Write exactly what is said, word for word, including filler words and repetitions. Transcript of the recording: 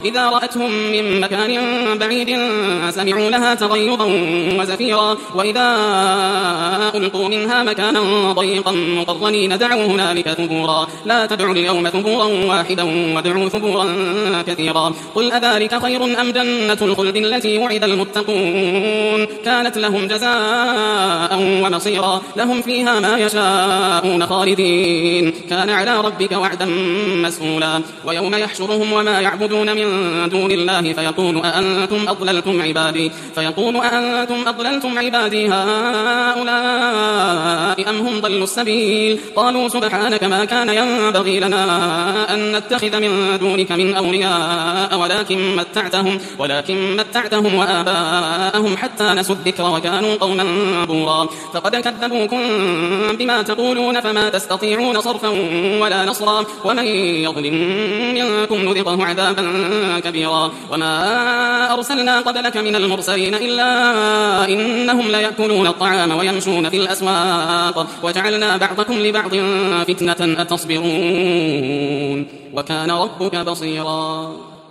إذا رأتهم من مكان بعيد سمعوا لها تغيظا وزفيرا وإذا ألقوا منها مكانا ضيقا مقرنين دعوا هنالك ثبورا لا تدعوا اليوم ثبورا واحدا وادعوا ثبورا كثيرا قل أذلك خير أم جنة الخلد التي وعد المتقون كانت لهم جزاء ومصيرا لهم فيها ما يشاءون خالدين كان على ربك وعدا مسئولا ويوم يحشرهم وما يعبدون من دون الله فيقول أأنتم أضللتم عبادي فيقول أأنتم أضللتم عبادي هؤلاء أم هم ضلوا السبيل قالوا سبحانك ما كان ينبغي لنا أن نتخذ من دونك من أولياء ولكن متعتهم ولكن متعتهم وآباءهم حتى نسوا الذكر وكانوا قوما بورا فقد كذبوكم بما تقولون فما تستطيعون صرفا ولا نصرا ومن يظلم منكم نذقه عذابا كبيرا وما أرسلنا قبلك من المرسلين إلا إنهم ليأكلون الطعام ويمشون في الأسواق وجعلنا بعضكم لبعض فتنة أتصبرون وكان ربك بصيرا.